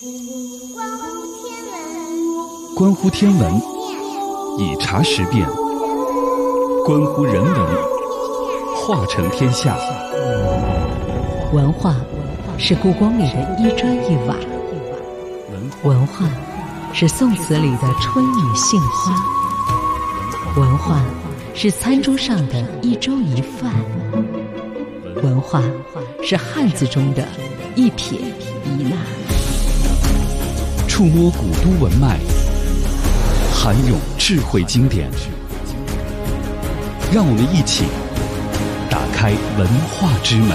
关乎天文，以察时变；关乎人文，化成天下。 文化是故宫里的一砖一瓦，文化是宋词里的春雨杏花，文化是餐桌上的一粥一饭，文化是汉字中的一撇一捺。 触摸古都文脉，涵涌智慧经典，让我们一起打开文化之门。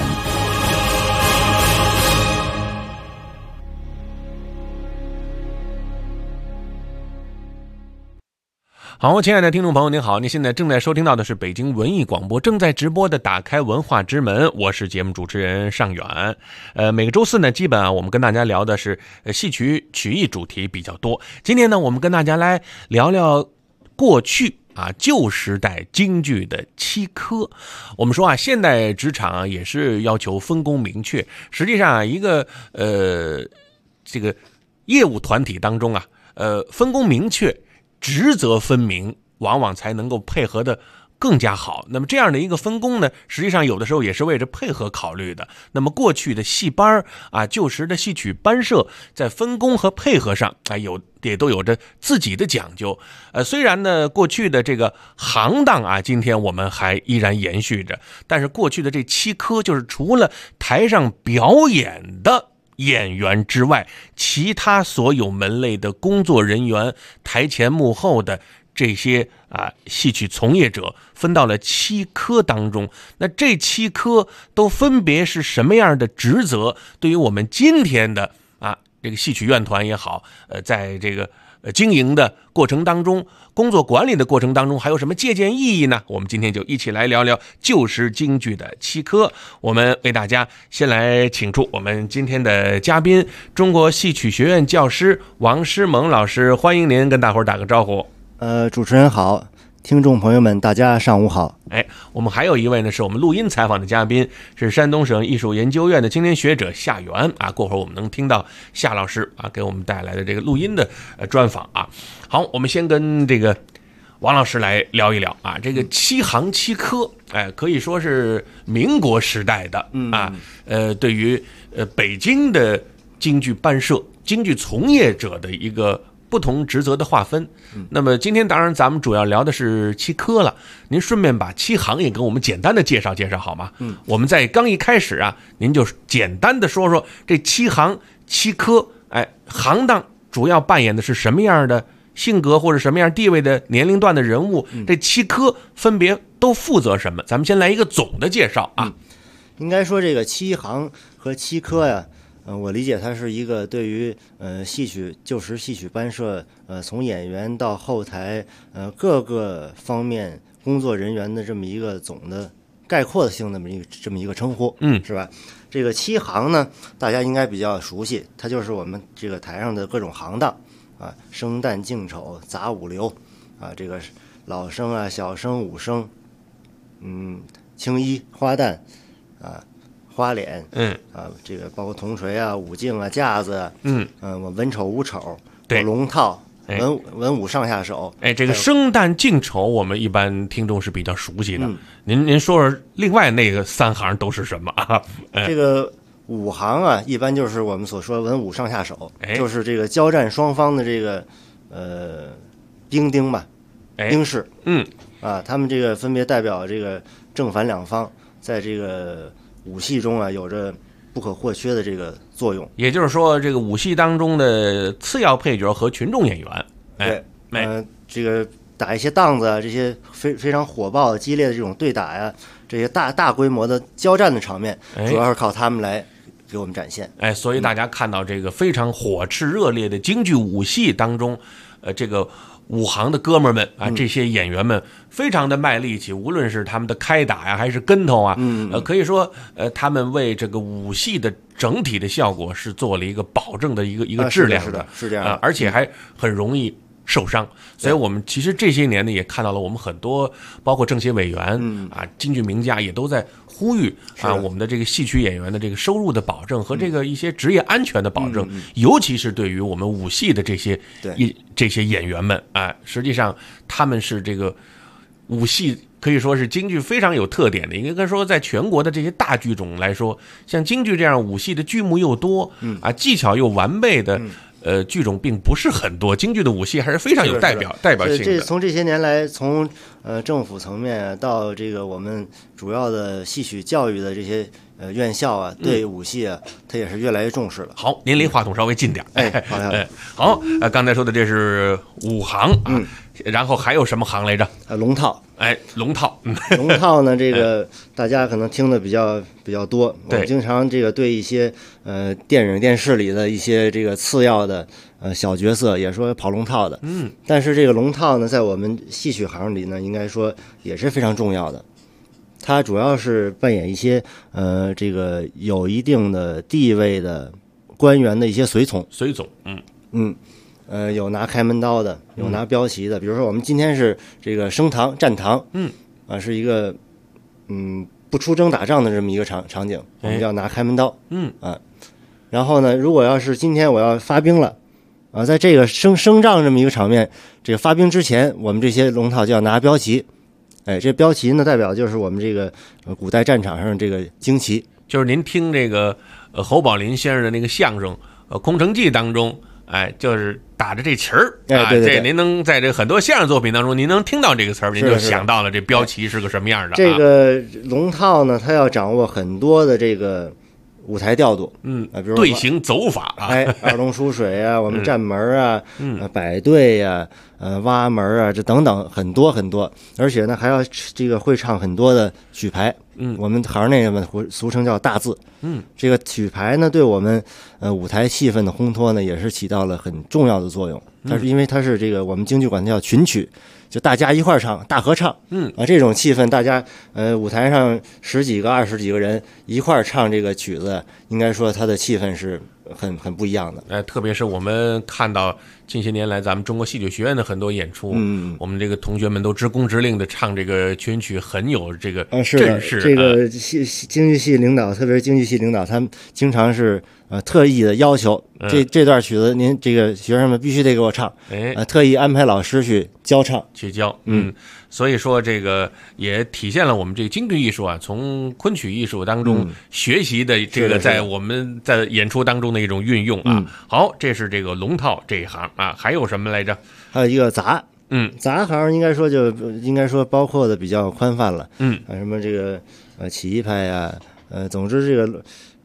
好，亲爱的听众朋友您好，您现在正在收听到的是北京文艺广播正在直播的打开文化之门，我是节目主持人尚远。每个周四呢，基本我们跟大家聊的是戏曲曲艺主题比较多。今天呢，我们跟大家来聊聊过去旧时代京剧的七科。我们说现代职场也是要求分工明确。实际上一个这个业务团体当中分工明确，职责分明，往往才能够配合的更加好。那么这样的一个分工呢，实际上有的时候也是为着配合考虑的。那么过去的戏班旧时的戏曲班社在分工和配合上也都有着自己的讲究。虽然呢过去的这个行当今天我们还依然延续着，但是过去的这七科，就是除了台上表演的演员之外，其他所有门类的工作人员，台前幕后的这些戏曲从业者，分到了七科当中。那这七科都分别是什么样的职责？对于我们今天的这个戏曲院团也好，在这个经营的过程当中，工作管理的过程当中，还有什么借鉴意义呢？我们今天就一起来聊聊旧时京剧的七科。我们为大家先来请出我们今天的嘉宾，中国戏曲学院教师王诗萌老师，欢迎您跟大伙儿打个招呼。 主持人好，听众朋友们大家上午好。 我们还有一位呢，是我们录音采访的嘉宾，是山东省艺术研究院的青年学者夏元过会儿我们能听到夏老师给我们带来的这个录音的专访好，我们先跟这个王老师来聊一聊这个七行七科，可以说是民国时代的对于北京的京剧班社、京剧从业者的一个不同职责的划分。那么今天当然咱们主要聊的是七科了，您顺便把七行也跟我们简单的介绍介绍好吗？我们在刚一开始您就简单的说说这七行七科，行当主要扮演的是什么样的性格或者什么样地位的年龄段的人物，这七科分别都负责什么？咱们先来一个总的介绍应该说这个七行和七科我理解它是一个对于旧时戏曲班社从演员到后台各个方面工作人员的这么一个总的概括性的这么一个称呼，是吧？这个七行呢，大家应该比较熟悉，它就是我们这个台上的各种行当生旦净丑杂五流这个老生小生武生青衣花旦花脸这个包括铜锤武镜架子文丑武丑龙套文武上下手。 这个生旦净丑我们一般听众是比较熟悉的，您说说另外那个三行都是什么这个武行一般就是我们所说文武上下手，就是这个交战双方的这个兵丁吧，兵士他们这个分别代表这个正反两方，在这个武戏中有着不可或缺的这个作用。 也就是说，这个武戏当中的次要配角和群众演员， 这个打一些档子这些非常火爆激烈的这种对打这些大规模的交战的场面，主要是靠他们来给我们展现。 所以大家看到这个非常火炽热烈的京剧武戏当中，这个武行的哥们儿们这些演员们非常的卖力气，无论是他们的开打还是跟头可以说他们为这个武戏的整体的效果是做了一个保证的一个质量的， 是这样的， 而且还很容易受伤。所以我们其实这些年呢，也看到了我们很多包括政协委员京剧名家也都在呼吁我们的这个戏曲演员的这个收入的保证和这个一些职业安全的保证，尤其是对于我们武戏的这些演员们实际上他们是这个武戏可以说是京剧非常有特点的，应该说在全国的这些大剧种来说，像京剧这样武戏的剧目又多技巧又完备的剧种并不是很多，京剧的武戏还是非常有代表性的。 从这些年来，从政府层面到这个我们主要的戏曲教育的这些院校对武戏它也是越来越重视了。 好，您离话筒稍微近点。好，刚才说的这是武行然后还有什么行来着？ 龙套。 龙套， 龙套呢，这个大家可能听的比较多。我们经常这个对一些电影电视里的一些这个次要的小角色也说跑龙套的。但是这个龙套呢，在我们戏曲行里呢，应该说也是非常重要的。它主要是扮演一些这个有一定的地位的官员的一些随从。有拿开门刀的，有拿标旗的。比如说我们今天是这个升堂站堂，是一个不出征打仗的这么一个场景，我们叫拿开门刀。然后呢，如果要是今天我要发兵了在这个升帐这么一个场面，这个发兵之前，我们这些龙套就要拿标旗。这标旗呢，代表就是我们这个古代战场上这个旌旗。 就是您听这个侯宝林先生的那个相声《空城计》当中。就是打着这旗儿对， 这您能在这很多相声作品当中，您能听到这个词儿，您就想到了这标旗是个什么样的。 这个龙套呢，它要掌握很多的这个舞台调度，比如队形走法二龙出水我们站门摆队挖门这等等很多很多，而且呢还要这个会唱很多的曲牌，我们行内们俗称叫大字，这个曲牌呢对我们舞台气氛的烘托呢也是起到了很重要的作用。它是因为它是这个我们京剧管它叫群曲，就大家一块唱大合唱，这种气氛，大家舞台上10几个20几个人一块唱这个曲子，应该说它的气氛是很不一样的。 特别是我们看到近些年来咱们中国戏剧学院的很多演出，我们这个同学们都直工直令的唱这个群曲，很有这个阵势。 这个京剧系领导，特别是京剧系领导，他们经常是特意的要求这段曲子，您这个学生们必须得给我唱，特意安排老师去教唱去教。所以说这个也体现了我们这个京剧艺术从昆曲艺术当中学习的这个在我们在演出当中的一种运用好，这是这个龙套这一行还有什么来着？ 还有一个杂杂行，应该说包括的比较宽泛了。什么这个起义派总之这个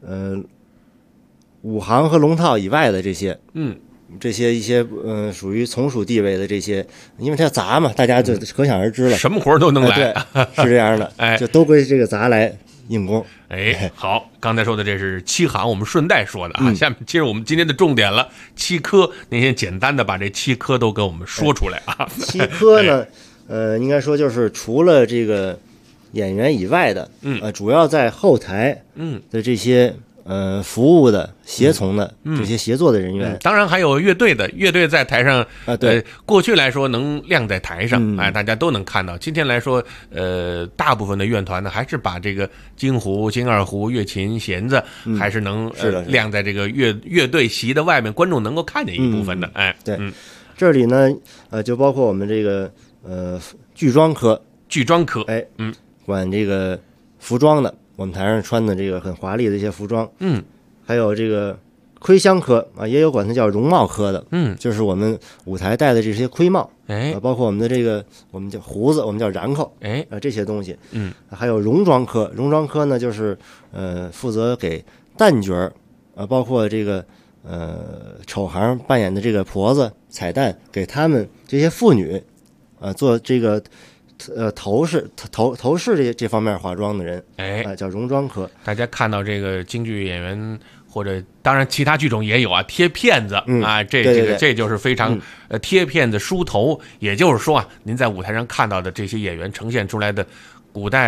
武行和龙套以外的这些这些一些属于从属地位的这些，因为它叫杂嘛，大家就可想而知了， 什么活都能来。 对，是这样的。就都归这个杂来硬功。 好，刚才说的这是七行，我们顺带说的下面接着我们今天的重点了，七科。您先简单的把这七科都给我们说出来七科呢应该说就是除了这个演员以外的主要在后台的这些服务的协从的这些协作的人员， 当然还有乐队的，乐队在台上过去来说能亮在台上大家都能看到。今天来说大部分的乐团呢还是把这个京胡、京二胡、乐琴、弦子还是能亮在这个乐队席的外面，观众能够看见一部分的。 对，这里呢就包括我们这个剧装科，管这个服装的，我们台上穿的这个很华丽的一些服装，还有这个盔箱科也有管它叫容貌科的，就是我们舞台戴的这些盔帽，包括我们的这个我们叫胡子，我们叫髯口，这些东西，还有戎装科，戎装科呢就是负责给旦角包括这个丑行扮演的这个婆子、彩旦，给他们这些妇女做这个头饰这方面化妆的人，叫戎装科。 大家看到这个京剧演员或者当然其他剧种也有贴片子这就是非常贴片子梳头，也就是说您在舞台上看到的这些演员呈现出来的古代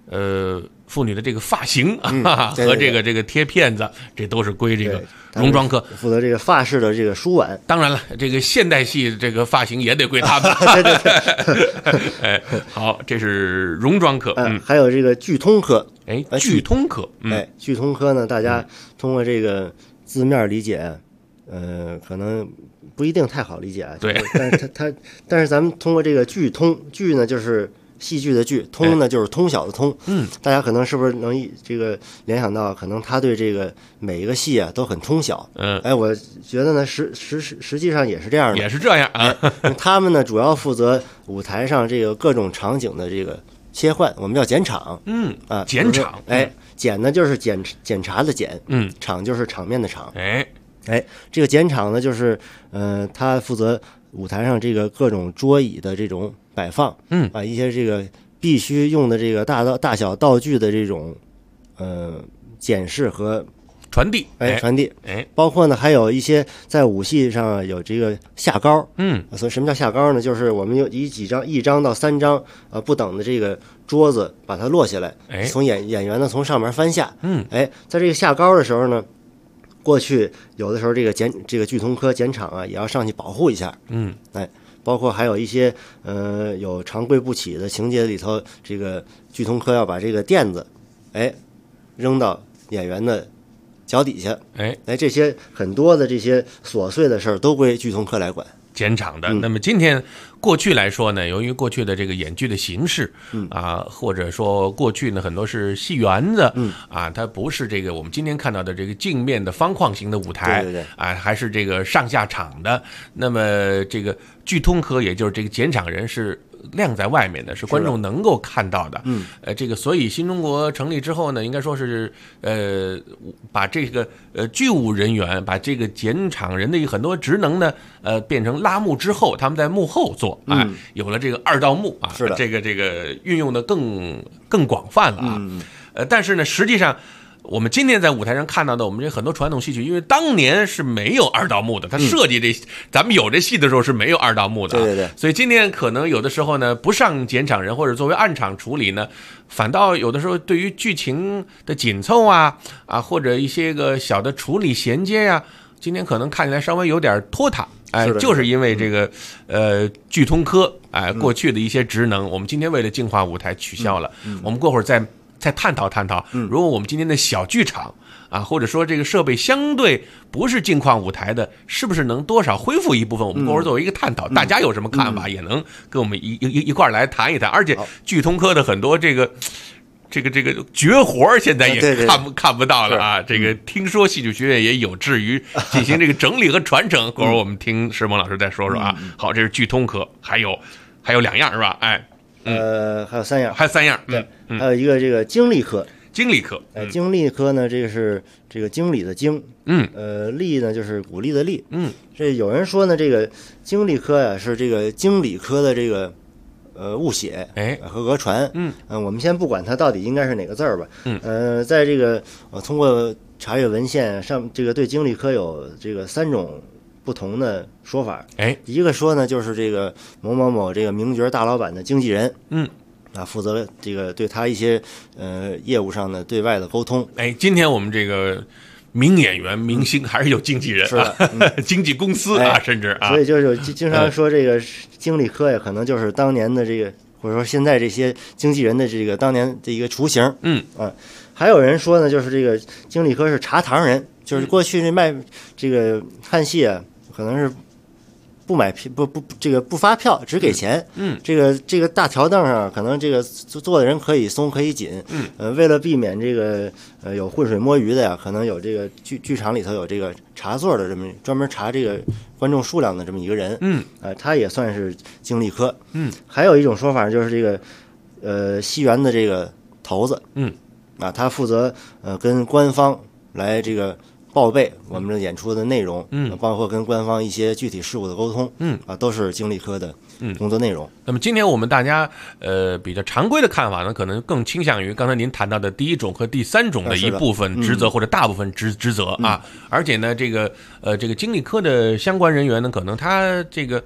妇女的这个发型和这个贴片子，这都是归这个戎装科负责这个发饰的这个梳碗。 当然了，这个现代戏这个发型也得归他们。哎，好，这是戎装科。 还有这个剧通科。 剧通科。 剧通科呢，大家通过这个字面理解，可能不一定太好理解啊。 对， 但是咱们通过这个剧通，剧呢就是戏剧的剧，通呢就是通晓的通。大家可能是不是能这个联想到，可能他对这个每一个戏啊都很通晓。我觉得呢实际上也是这样的， 也是这样啊。 他们呢主要负责舞台上这个各种场景的这个切换，我们叫检场。 检场。 检呢就是检查的检，场就是场面的场。这个检场呢就是他负责舞台上这个各种桌椅的这种摆放，一些这个必须用的这个大小道具的这种检视和传递， 包括呢还有一些在舞戏上有这个下高，所以什么叫下高呢？就是我们有一张到3张不等的这个桌子把它落下来，从演员呢从上面翻下，在这个下高的时候呢，过去有的时候这个剧通科检场啊也要上去保护一下，包括还有一些有长跪不起的情节里头，这个剧通科要把这个垫子扔到演员的脚底下，这些很多的这些琐碎的事儿都归剧通科来管。 检场的。那么今天过去来说呢，由于过去的这个演剧的形式或者说过去呢很多是戏园子它不是这个我们今天看到的这个镜面的方框型的舞台，还是这个上下场的。那么这个剧通科也就是这个检场人是亮在外面的，是观众能够看到的。这个所以新中国成立之后呢，应该说是把这个剧务人员，把这个检场人的很多职能呢变成拉幕之后他们在幕后做有了这个2道幕这个运用的更广泛了但是呢实际上我们今天在舞台上看到的，我们这很多传统戏曲，因为当年是没有2道幕的，它设计咱们有这戏的时候是没有2道幕的， 对， 所以今天可能有的时候呢，不上检场人或者作为暗场处理呢，反倒有的时候对于剧情的紧凑或者一些个小的处理衔接今天可能看起来稍微有点拖沓，就是因为这个剧通科过去的一些职能，我们今天为了净化舞台取消了，我们过会儿再探讨，如果我们今天的小剧场或者说这个设备相对不是镜框舞台的，是不是能多少恢复一部分？我们过会儿作为一个探讨，大家有什么看法，也能跟我们一块儿来谈一谈。而且剧通科的很多这个绝活现在也看不到了这个听说戏剧学院也有志于进行这个整理和传承。过会儿我们听石萌老师再说说好，这是剧通科，还有2样是吧？还有3样， 对， 还有一个这个经历科。 经历科， 经历科呢，这个是这个经理的经，历呢就是鼓励的励，这有人说呢，这个经历科是这个经理科的这个误写和讹传，我们先不管它到底应该是哪个字儿吧，在这个通过查阅文献上，这个对经理科有这个3种不同的说法，一个说呢就是这个某某某这个名角大老板的经纪人，负责这个对他一些业务上的对外的沟通。 今天我们这个名演员、明星还是有经纪人， 是的， 经纪公司甚至所以就是经常说这个经理科可能就是当年的这个，或者说现在这些经纪人的这个当年的一个雏形。还有人说呢，就是这个经理科是茶堂人，就是过去卖这个看戏可能是不买票这个不发票，只给钱。这个大条凳上可能这个坐的人可以松可以紧。为了避免这个有浑水摸鱼的可能有这个剧场里头有这个查座的这么专门查这个观众数量的这么一个人。他也算是经历科。还有一种说法就是这个戏园的这个头子。他负责跟官方来这个报备我们的演出的内容，包括跟官方一些具体事务的沟通，都是经理科的工作内容。 那么今天我们大家比较常规的看法呢，可能更倾向于刚才您谈到的第1种和第3种的一部分职责或者大部分职责而且呢，这个经理科的相关人员呢，可能他这个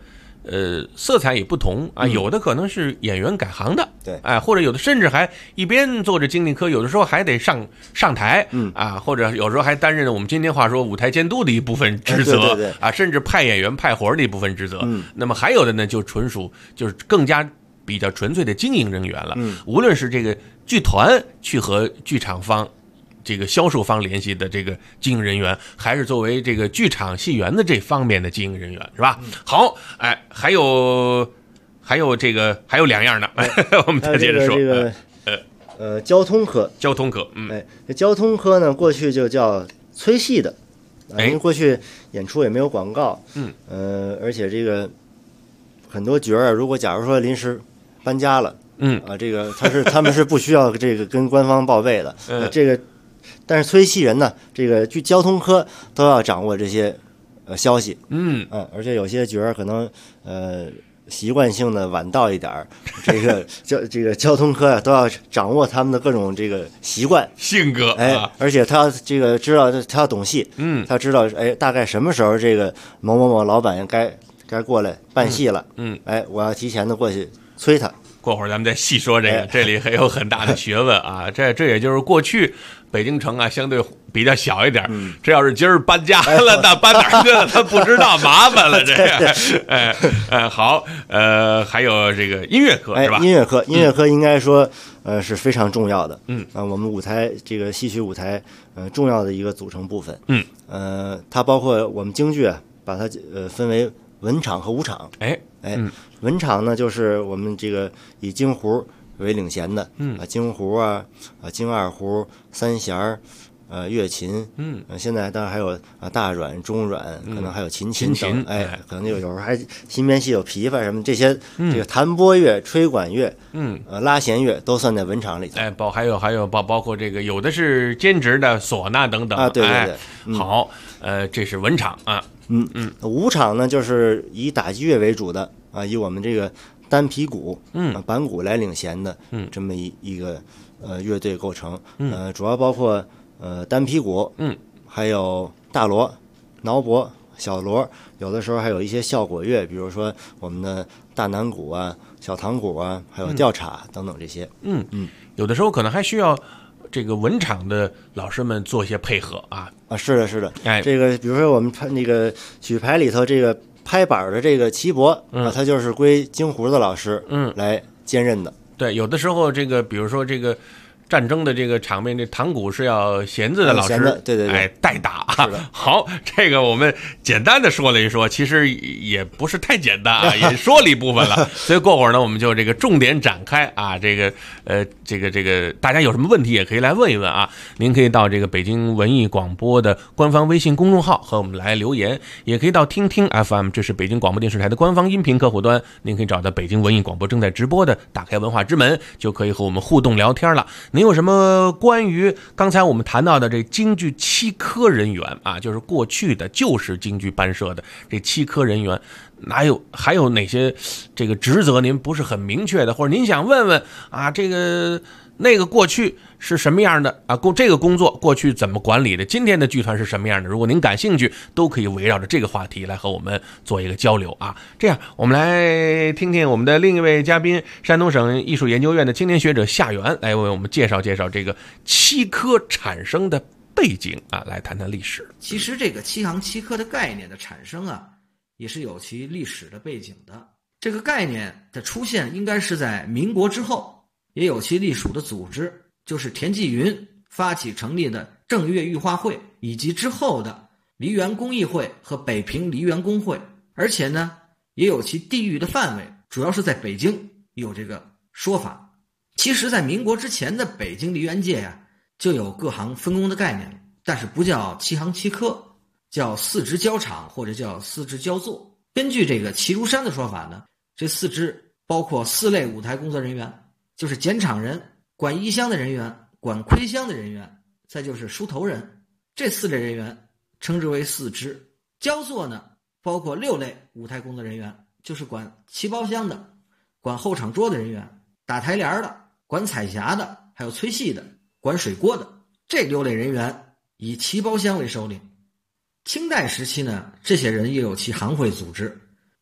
色彩也不同啊，有的可能是演员改行的， 对， 或者有的甚至还一边做着经理科，有的时候还得上台，或者有时候还担任我们今天话说舞台监督的一部分职责， 对， 甚至派演员派活的一部分职责。那么还有的呢，就纯属就是更加比较纯粹的经营人员了。无论是这个剧团去和剧场方这个销售方联系的这个经营人员，还是作为这个剧场戏园的这方面的经营人员，是吧？好，还有两样呢，我们再接着说。 交通科，这交通科呢，过去就叫催戏的，因为过去演出也没有广告，而且这个很多角儿，如果假如说临时搬家了，这个他们是不需要这个跟官方报备的，这个。但是催戏人呢，这个交通科都要掌握这些消息，而且有些角儿可能习惯性的晚到一点儿，这个交通科都要掌握他们的各种这个习惯性格， 而且他要这个知道他要懂戏，他知道大概什么时候这个某某某老板该过来办戏了，我要提前的过去催他。 过会儿咱们再细说这个，这里还有很大的学问啊！这也就是过去北京城啊，相对比较小一点。这要是今儿搬家了，那搬哪儿去了？他不知道，麻烦了。这个，好，还有这个音乐科是吧？ 音乐科应该说是非常重要的。我们舞台这个戏曲舞台重要的一个组成部分。它包括我们京剧啊，把它分为文场和武场。文场呢，就是我们这个以京胡为领衔的，京胡啊，京二胡、三弦乐琴，现在当然还有大阮、中阮，可能还有琴等，可能有时候还新编戏有琵琶什么这些，这个弹拨乐、吹管乐，拉弦乐都算在文场里头。 还有包括这个有的是兼职的唢呐等等对。 好，这是文场啊。 武场呢，就是以打击乐为主的以我们这个单皮鼓、板鼓来领衔的，这么一个乐队构成。主要包括单皮鼓，还有大锣、挠钹、小锣，有的时候还有一些效果乐，比如说我们的大南鼓啊、小堂鼓啊，还有吊镲等等这些。 有的时候可能还需要这个文场的老师们做一些配合啊。 是的，这个比如说我们那个曲牌里头这个拍板的这个齐膊他就是归京胡的老师来兼任的。 对，有的时候这个比如说这个战争的这个场面，这堂鼓是要弦子的老师， 对， 代打。好，这个我们简单的说了一说，其实也不是太简单啊，也说了一部分了。所以过会儿呢，我们就这个重点展开啊，这个大家有什么问题也可以来问一问啊。您可以到这个北京文艺广播的官方微信公众号和我们来留言，也可以到听听 FM， 这是北京广播电视台的官方音频客户端，您可以找到北京文艺广播正在直播的打开文化之门，就可以和我们互动聊天了。您有什么关于刚才我们谈到的这京剧七科人员啊，就是过去的就是京剧班社的这七科人员，还有哪些这个职责您不是很明确的，或者您想问问啊，这个那个过去是什么样的啊？这个工作过去怎么管理的？今天的剧团是什么样的？如果您感兴趣，都可以围绕着这个话题来和我们做一个交流啊。这样，我们来听听我们的另一位嘉宾，山东省艺术研究院的青年学者夏元，来为我们介绍介绍这个七科产生的背景啊，来谈谈历史。 其实这个七行七科的概念的产生啊，也是有其历史的背景的。这个概念的出现应该是在民国之后，也有其隶属的组织，就是田纪云发起成立的正月御画会，以及之后的梨园工艺会和北平梨园工会，而且呢也有其地域的范围，主要是在北京有这个说法。其实在民国之前的北京梨园界呀，就有各行分工的概念，但是不叫七行七科，叫四职交场或者叫四职交作。根据这个齐如山的说法呢，这四职包括四类舞台工作人员，就是剪场人、管衣箱的人员、管盔箱的人员，再就是梳头人，这四类人员称之为四职。交作呢，包括六类舞台工作人员，就是管旗包厢的、管后场桌的人员、打台帘的、管彩匣的，还有吹戏的、管水锅的。这六类人员以旗包厢为首领。清代时期呢，这些人也有其行会组织，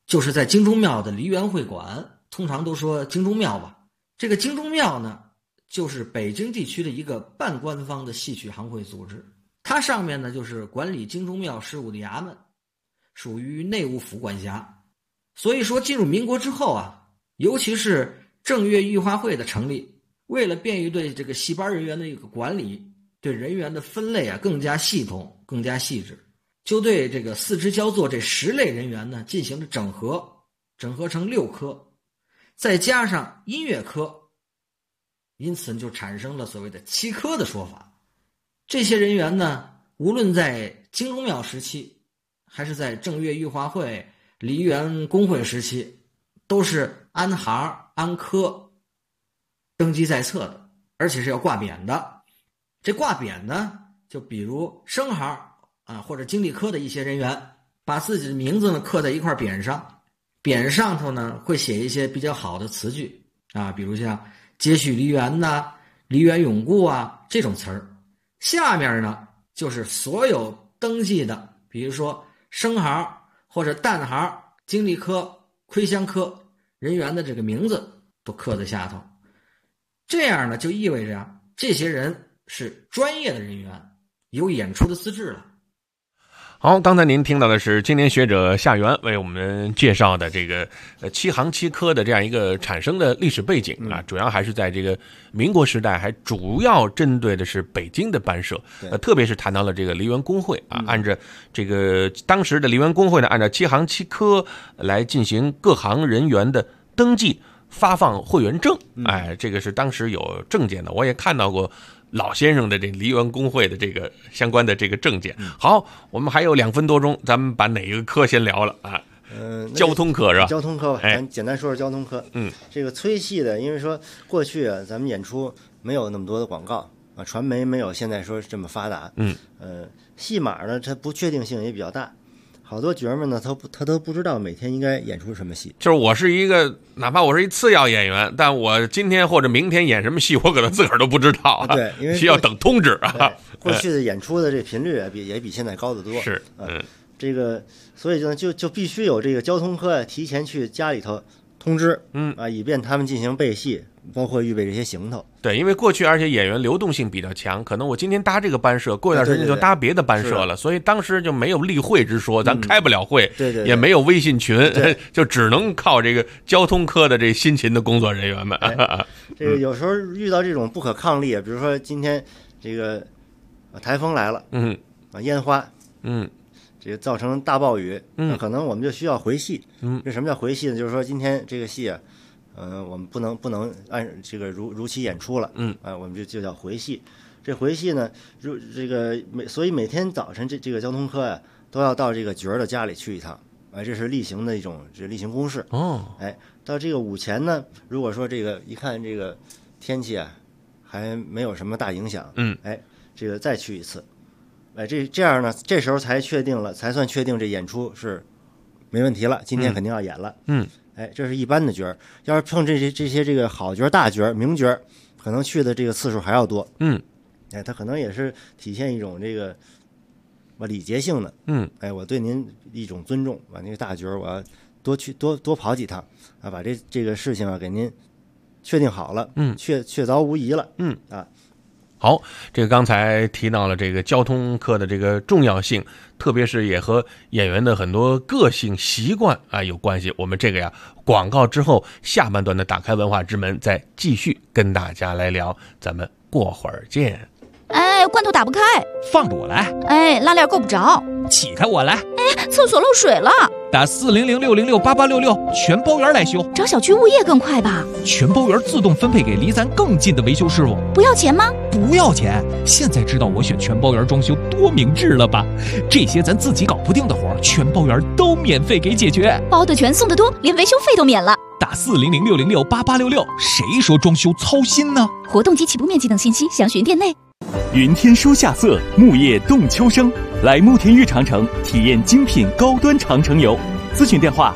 就是在京中庙的梨园会馆，通常都说京中庙吧。这个京中庙呢，就是北京地区的一个半官方的戏曲行会组织，它上面呢就是管理京中庙事务的衙门，属于内务府管辖。所以说进入民国之后啊，尤其是正月御花会的成立，为了便于对这个戏班人员的一个管理，对人员的分类啊更加系统更加细致，就对这个四支交座这10类人员呢进行了整合成6科，再加上音乐科，因此就产生了所谓的7科的说法。这些人员呢，无论在京中庙时期还是在正月御花会、梨园公会时期，都是按行按科登记在册的，而且是要挂匾的。这挂匾呢，就比如生行啊或者经理科的一些人员，把自己的名字呢刻在一块匾上，匾上头呢会写一些比较好的词句啊，比如像接续梨园呐、梨园永固啊这种词儿。下面呢就是所有登记的，比如说生行或者旦行、经理科、亏乡科人员的这个名字都刻在下头。这样呢就意味着这些人是专业的人员，有演出的资质了。 好，刚才您听到的是青年学者夏元为我们介绍的这个7行7科的这样一个产生的历史背景啊，主要还是在这个民国时代，还主要针对的是北京的班社，特别是谈到了这个梨园公会啊，按照这个当时的梨园公会呢，按照7行7科来进行各行人员的登记、发放会员证，哎，这个是当时有证件的，我也看到过老先生的这梨园公会的这个相关的这个证件。好，我们还有2分多钟，咱们把哪一个科先聊了啊？交通科是吧？ 交通科吧，咱简单说说交通科。这个催戏的，因为说过去啊，咱们演出没有那么多的广告啊，传媒没有现在说这么发达。戏码呢，它不确定性也比较大。好多角儿们呢，他都不知道每天应该演出什么戏。 就是我是一个，哪怕我是一次要演员，但我今天或者明天演什么戏，我可能自个儿都不知道啊。 对，因为需要等通知啊。 过去的演出的这频率也比现在高得多。 是， 这个所以就必须有这个交通科提前去家里头通知，以便他们进行备戏，包括预备这些行头。 对，因为过去而且演员流动性比较强，可能我今天搭这个班社，过一段时间就搭别的班社了，所以当时就没有例会之说，咱开不了会，也没有微信群，就只能靠这个交通科的这辛勤的工作人员们。 这个有时候遇到这种不可抗力，比如说今天这个台风来了，烟花，这个造成大暴雨，那可能我们就需要回戏。这什么叫回戏呢？就是说今天这个戏啊，我们不能按这个如期演出了，我们就叫回戏。这回戏呢，所以每天早晨这个交通科呀，都要到这个角儿的家里去一趟，这是例行的一种例行公事。到这个午前呢，如果说这个一看这个天气啊，还没有什么大影响，这个再去一次。这样呢，这时候才算确定这演出是没问题了，今天肯定要演了。这是一般的角儿，要是碰这些这个好角儿、大角儿、名角儿，可能去的这个次数还要多。他可能也是体现一种这个礼节性的。我对您一种尊重，把那个大角儿我要多跑几趟啊，把这个事情啊给您确定好了，确凿无疑了。 好，这个刚才提到了这个交通科的这个重要性，特别是也和演员的很多个性习惯啊有关系。我们这个呀，广告之后下半段的打开文化之门再继续跟大家来聊，咱们过会儿见。 罐头打不开， 放着我来。 拉链够不着， 起开我来。 厕所漏水了， 打400-606-8866，全包圆来修。 找小区物业更快吧？ 全包圆自动分配给离咱更近的维修师傅。 不要钱吗？ 不要钱。现在知道我选全包圆装修多明智了吧？这些咱自己搞不定的活，全包圆都免费给解决。 包的全，送的多，连维修费都免了。 打400-606-8866，谁说装修操心呢？ 活动及起步面积等信息详询店内。 云天书夏色，木叶动秋生。来慕田峪长城体验精品高端长城游，咨询电话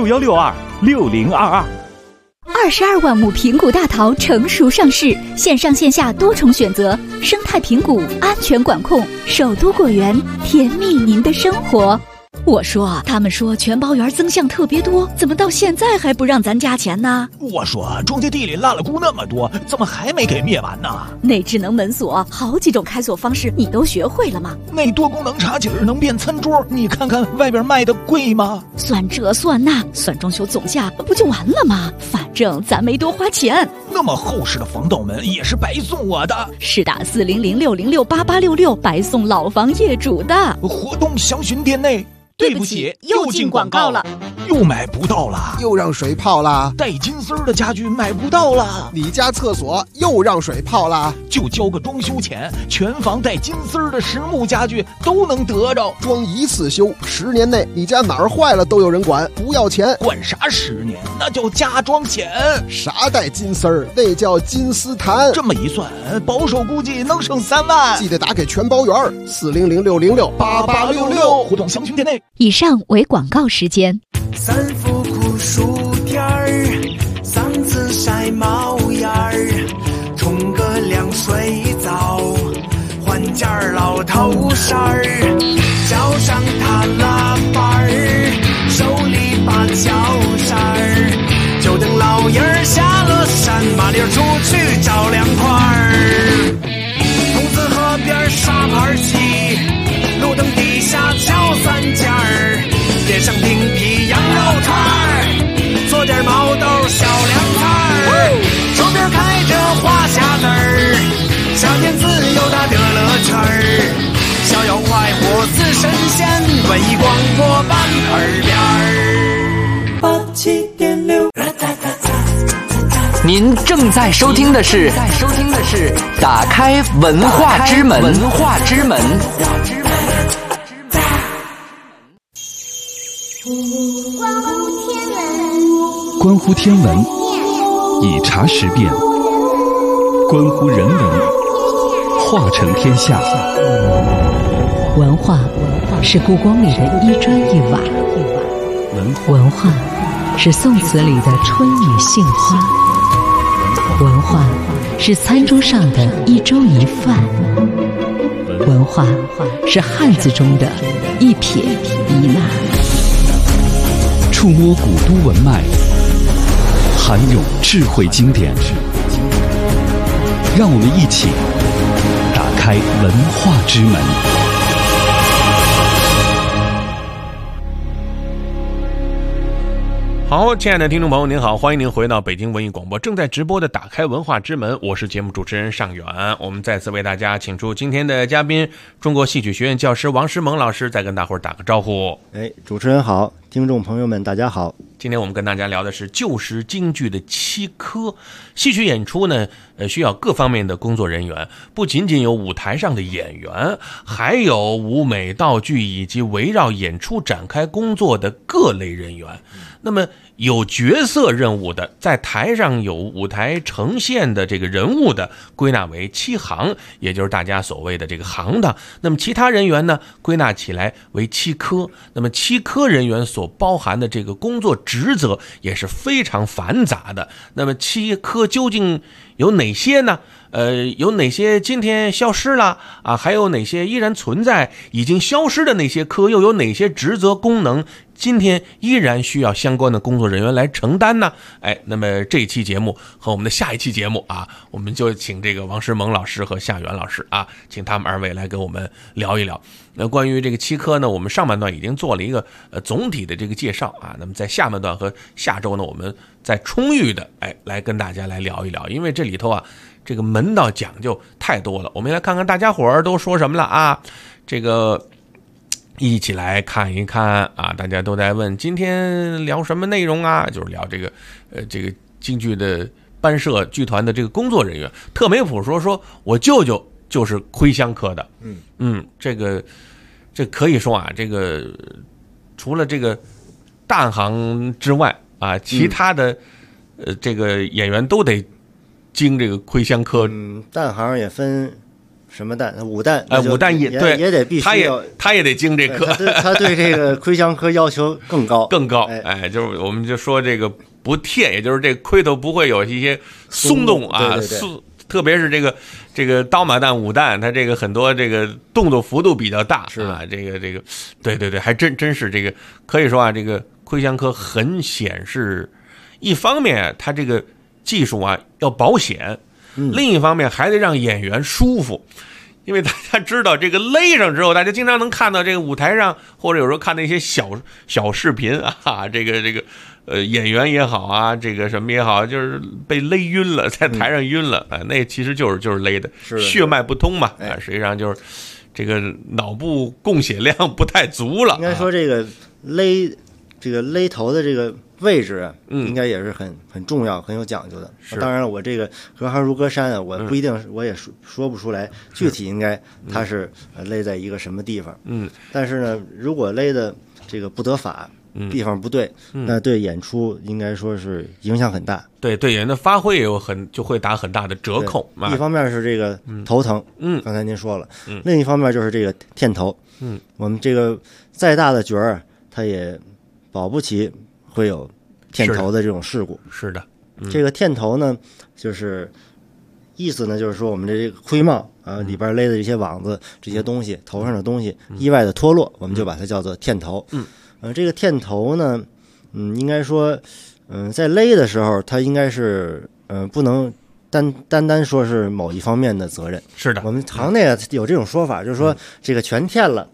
61626022。 22万亩平谷大桃成熟上市，线上线下多重选择，生态平谷，安全管控，首都果园，甜蜜您的生活。 我说，他们说全包园增项特别多，怎么到现在还不让咱加钱呢？ 我说，庄稼地里烂了菇那么多，怎么还没给灭完呢？ 那智能门锁好几种开锁方式，你都学会了吗？ 那多功能茶几能变餐桌，你看看外边卖的贵吗？ 算这算那，算装修总价不就完了吗？反正咱没多花钱。 那么厚实的防盗门也是白送我的， 是打4006068866白送老房业主的。 活动详询店内。 对不起，又进广告了， 又买不到了， 又让水泡了， 带金丝的家具买不到了， 你家厕所又让水泡了， 就交个装修钱，全房带金丝的实木家具都能得着， 装一次修，10年内你家哪儿坏了都有人管，不要钱。 管啥10年？那叫加装钱。 啥带金丝儿？那叫金丝檀。 这么一算，保守估计能省3万。 记得打给全包园，4006068866， 活动详询店内。 以上为广告时间。 三伏酷暑天儿，嗓子晒冒烟儿，冲个凉水澡，换件老头衫儿，脚上踏拉板儿，手里把脚扇儿，就等老爷儿下了山，麻溜出去找凉快儿。公子河边沙盘棋，路灯底下敲3件儿，点上冰皮羊肉串儿，做点毛豆小凉菜儿，手边开着花匣子儿，夏天自由的乐乐圈儿，逍遥快活似神仙，文艺广播伴耳边儿87.6。 您正在收听的是打开文化之门， 关乎天文，以茶识变；关乎人文，化成天下。 文化是故宫里的一砖一瓦，文化是宋词里的春雨杏花，文化是餐桌上的一粥一饭，文化是汉字中的一撇一捺。 触摸古都文脉，涵咏智慧经典，让我们一起打开文化之门。 好，亲爱的听众朋友您好，欢迎您回到北京文艺广播正在直播的打开文化之门，我是节目主持人尚远。我们再次为大家请出今天的嘉宾，中国戏曲学院教师王诗萌老师，再跟大伙儿打个招呼。 主持人好，听众朋友们大家好。 今天我们跟大家聊的是旧时京剧的七科。戏曲演出呢，需要各方面的工作人员，不仅仅有舞台上的演员，还有舞美道具以及围绕演出展开工作的各类人员。那么有角色任务的，在台上有舞台呈现的这个人物的，归纳为七行，也就是大家所谓的这个行当。那么其他人员呢，归纳起来为七科。那么七科人员所包含的这个工作职责也是非常繁杂的。那么七科究竟有哪些呢？有哪些今天消失了啊？还有哪些依然存在？已经消失的那些科又有哪些职责功能今天依然需要相关的工作人员来承担呢？那么这一期节目和我们的下一期节目啊，我们就请这个王诗萌老师和夏元老师啊，请他们二位来跟我们聊一聊。那关于这个七科呢，我们上半段已经做了一个总体的这个介绍啊，那么在下半段和下周呢，我们再充裕的来跟大家来聊一聊，因为这里头啊，这个门道讲究太多了。我们来看看大家伙儿都说什么了啊，这个一起来看一看啊！大家都在问今天聊什么内容啊？就是聊这个京剧的班社剧团的这个工作人员。特梅普说我舅舅就是窥香科的，这可以说啊，这个除了这个旦行之外啊，其他的这个演员都得经这个窥香科。 旦行也分。什么旦？武旦， 武旦也对， 也得必须要， 他也得经这科， 他对这个窥香科要求更高， 就是我们就说这个不贴，也就是这个盔头不会有一些松动啊， 特别是这个刀马旦、武旦，它这个很多这个动作幅度比较大， 是啊，这个，对，还真是这个可以说啊，这个窥香科很显示，一方面它这个技术啊要保险，另一方面还得让演员舒服。因为大家知道这个勒上之后，大家经常能看到这个舞台上，或者有时候看那些小视频啊，这个演员也好啊，这个什么也好，就是被勒晕了，在台上晕了，那其实就是勒的，血脉不通嘛，实际上就是这个脑部供血量不太足了。 应该说这个勒头的这个位置啊，应该也是很重要、很有讲究的。当然了，我这个隔行如隔山啊，我不一定，我也说不出来具体应该它是勒在一个什么地方。但是呢，如果勒的这个不得法，地方不对，那对演出应该说是影响很大。 对演员的发挥就会打很大的折扣。 一方面是这个头疼，刚才您说了，另一方面就是这个텐头。我们这个再大的角儿，它也保不齐会有텐头的这种事故。 是的， 这个텐头呢，就是意思呢，就是说我们的这个盔帽啊，里边勒的这些网子、这些东西，头上的东西意外的脱落，我们就把它叫做텐头。这个텐头呢，应该说，在勒的时候，它应该是不能单说是某一方面的责任。 是的， 我们行内啊有这种说法，就是说这个全텐了，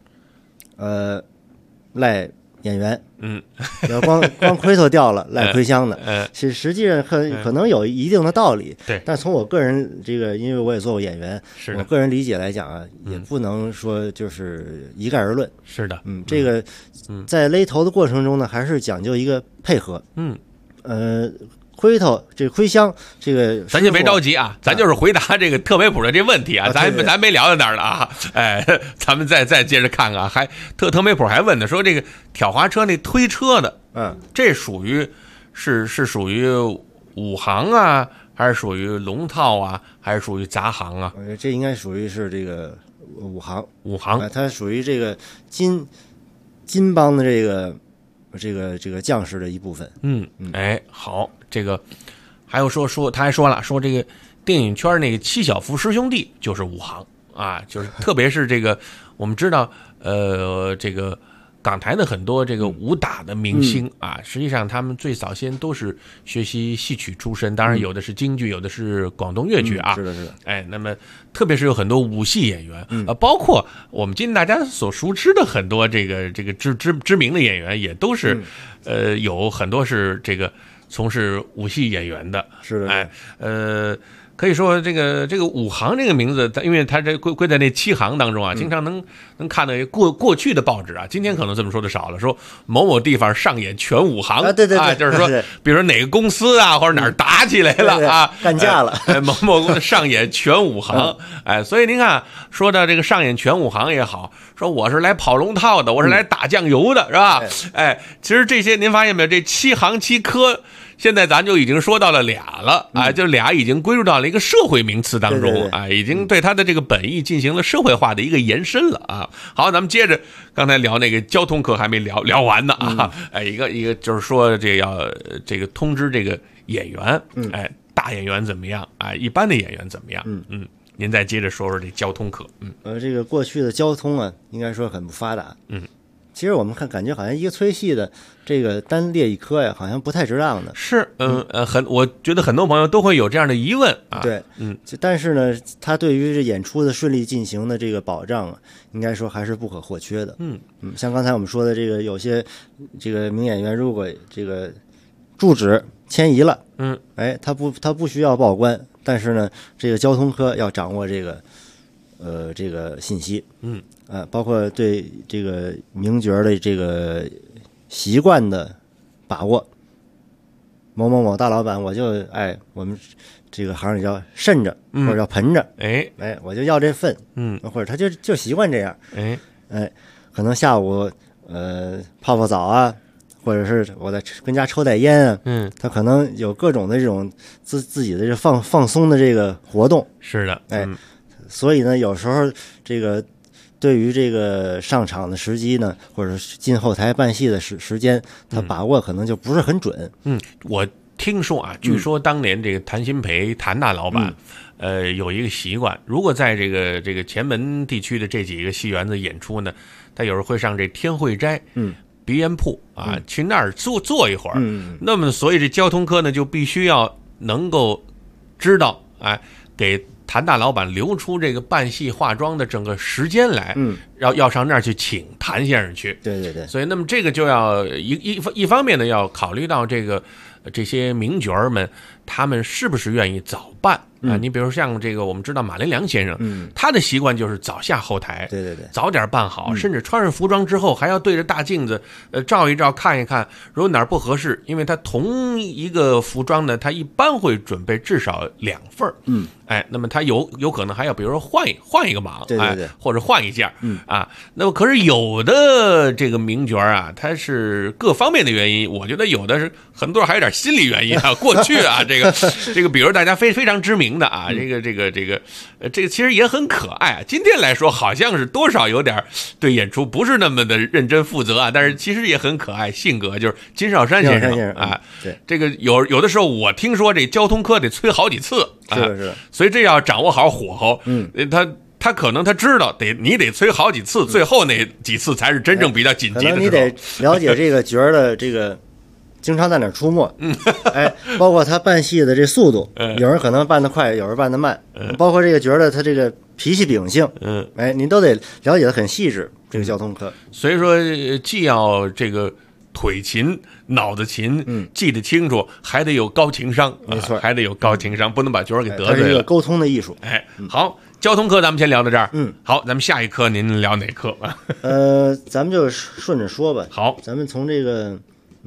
赖演员，要光盔头掉了赖窥香的，实际上可能有一定的道理， 对。 但从我个人这个，因为我也做过演员，我个人理解来讲啊，也不能说就是一概而论。 是的， 这个在勒头的过程中呢，还是讲究一个配合，盔头这窥香这个， 咱就别着急啊，咱就是回答这个特美普的这问题啊，咱没聊到哪儿了啊，咱们再接着看看，还特美普还问呢，说这个挑滑车那推车的，这属于是属于武行啊，还是属于龙套啊，还是属于杂行啊？ 这应该属于是这个武行，它属于这个金帮的这个将士的一部分。 好，这个还有说他还说了，说这个电影圈那个七小福师兄弟就是武行啊，就是特别是这个我们知道这个港台的很多这个武打的明星啊，实际上他们最早先都是学习戏曲出身，当然有的是京剧，有的是广东粤剧啊。 是的。 那么特别是有很多武戏演员，包括我们今天大家所熟知的很多这个知名的演员，也都是有很多是这个从事武戏演员的。 是的。 可以说这个武行这个名字，因为它这归在那七行当中啊，经常能看到过去的报纸啊，今天可能这么说的少了，说某某地方上演全武行啊， 对， 就是说，比如说哪个公司啊或者哪儿打起来了啊， 干架了， 某公司上演全武行，所以您看说到这个上演全武行也好，说我是来跑龙套的，我是来打酱油的，是吧？其实这些您发现没有，这七行七科。现在咱就已经说到了俩了啊，就俩已经归入到了一个社会名词当中啊，已经对它的这个本意进行了社会化的一个延伸了啊。好，咱们接着刚才聊那个交通科还没聊完呢啊，一个就是说这要这个通知这个演员，大演员怎么样啊，一般的演员怎么样？您再接着说说这交通科。 这个过去的交通啊，应该说很不发达。其实我们感觉好像一个催戏的这个单列一科呀，好像不太值当的。 是，我觉得很多朋友都会有这样的疑问啊。 对，但是呢，它对于这演出的顺利进行的这个保障啊，应该说还是不可或缺的。像刚才我们说的这个，有些这个名演员如果这个住址迁移了，他不需要报关，但是呢，这个交通科要掌握这个信息。包括对这个名角的这个习惯的把握。某某某大老板，我就我们这个行里叫渗着，或者叫盆着，我就要这份，或者他就习惯这样，可能下午泡澡啊，或者是我在跟家抽袋烟啊，他可能有各种的这种自己的这放松的这个活动。 是的， 所以呢，有时候这个。对于这个上场的时机呢，或者进后台办戏的时间，他把握可能就不是很准。 我听说啊，据说当年这个谭鑫培谭大老板，有一个习惯，如果在这个前门地区的这几个戏园子演出呢，他有时候会上这天惠斋，鼻烟铺啊，去那儿坐一会儿。那么所以这交通科呢，就必须要能够知道，哎，给谭大老板留出这个扮戏化妆的整个时间来，要上那儿去请谭先生去。 对对对。 所以那么这个就要一方面呢，要考虑到这些名角儿们，他们是不是愿意早办啊？你比如像这个，我们知道马连良先生，他的习惯就是早下后台， 对对对， 早点办好，甚至穿上服装之后还要对着大镜子，照一照，看一看，如果哪儿不合适，因为他同一个服装呢，他一般会准备至少2份，哎，那么他有可能还要比如说换一个蟒， 对对对， 哎，或者换一件，啊，那么可是有的这个名角啊，他是各方面的原因，我觉得有的是很多还有点心理原因啊。过去啊，这个，比如大家非常知名的啊，这个其实也很可爱啊。今天来说，好像是多少有点对演出不是那么的认真负责啊，但是其实也很可爱，性格就是金少山先生啊。 对， 这个有的时候我听说这交通科得催好几次， 是， 所以这要掌握好火候，他可能他知道你得催好几次，最后那几次才是真正比较紧急的时候。 可能你得了解这个角儿的这个经常在哪儿出没，哎，包括他办戏的这速度，有人可能办得快，有人办得慢，包括这个角儿的他这个脾气秉性，哎，您都得了解得很细致。这个交通科， 所以说既要这个腿勤、脑子勤，记得清楚，还得有高情商， 没错， 还得有高情商，不能把角儿给得罪了。 它是一个沟通的艺术。 哎，好。交通科咱们先聊到这儿，好，咱们下一科您聊哪科？ 咱们就顺着说吧。 好， 咱们从这个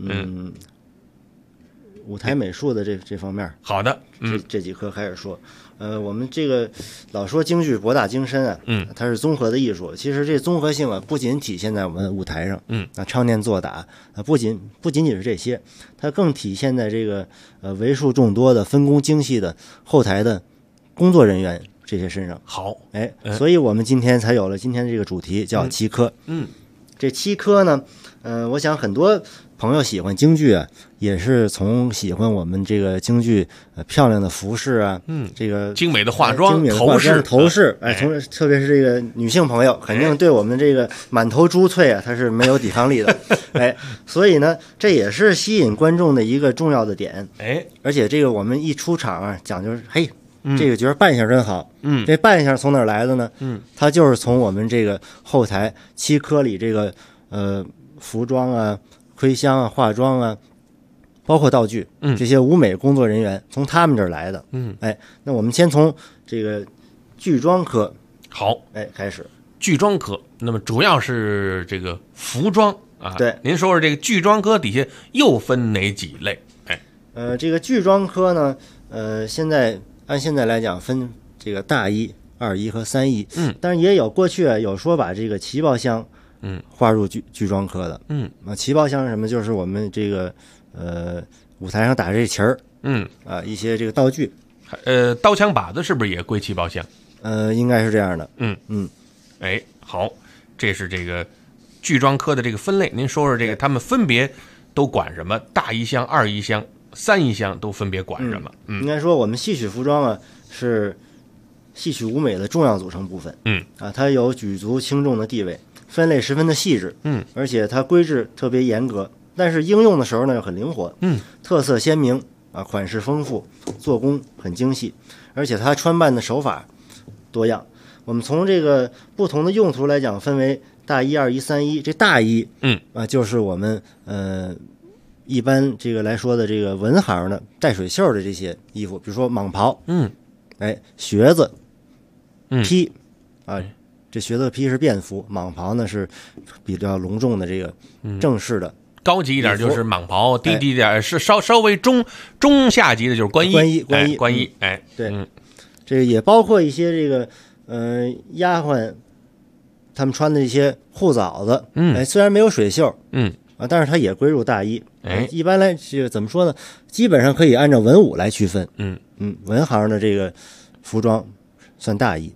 舞台美术的这方面， 好的， 这几科开始说。我们这个老说京剧博大精深啊，它是综合的艺术。其实这综合性啊，不仅体现在我们舞台上，唱念做打啊，不仅仅是这些，它更体现在这个为数众多的分工精细的后台的工作人员这些身上。 好， 哎，所以我们今天才有了今天这个主题，叫七科。这七科呢，我想很多朋友喜欢京剧啊，也是从喜欢我们这个京剧漂亮的服饰啊，这个精美的化妆、 头饰，哎，特别是这个女性朋友，肯定对我们这个满头珠翠啊，它是没有抵抗力的，哎，所以呢，这也是吸引观众的一个重要的点， 哎， 而且这个我们一出场啊，讲究嘿。这个角扮相真好，这扮相从哪儿来的呢？它就是从我们这个后台七科里这个服装啊、盔箱啊、化妆啊，包括道具，这些舞美工作人员从他们这儿来的。哎，那我们先从这个剧装科好， 哎开始。 剧装科，那么主要是这个服装啊。 对， 您说说这个剧装科底下又分哪几类？哎， 这个剧装科呢，按现在来讲，分这个大衣、二衣和三衣，但是也有过去有说把这个旗袍箱，划入剧装科的，旗袍箱是什么？就是我们这个舞台上打这旗儿，一些这个道具， 刀枪把子是不是也归旗袍箱？ 应该是这样的， 哎，好，这是这个剧装科的这个分类，您说说这个他们分别都管什么？大衣箱、二衣箱、三衣箱都分别管什么？ 应该说我们戏曲服装啊是戏曲舞美的重要组成部分。它有举足轻重的地位，分类十分的细致。而且它规制特别严格，但是应用的时候呢又很灵活。特色鲜明啊，款式丰富，做工很精细，而且它穿扮的手法多样。我们从这个不同的用途来讲，分为大衣、二衣、三衣。这大衣，就是我们一般这个来说的这个文行的带水袖的这些衣服，比如说蟒袍，靴子，披，啊，这靴子披是便服，蟒袍呢是比较隆重的这个正式的， 高级一点就是蟒袍，低级一点是稍微中下级的就是官衣，官衣，哎， 对，这个也包括一些这个丫鬟他们穿的一些护枣子，虽然没有水袖，但是它也归入大衣。一般来这怎么说呢？基本上可以按照文武来区分。文行的这个服装算大衣，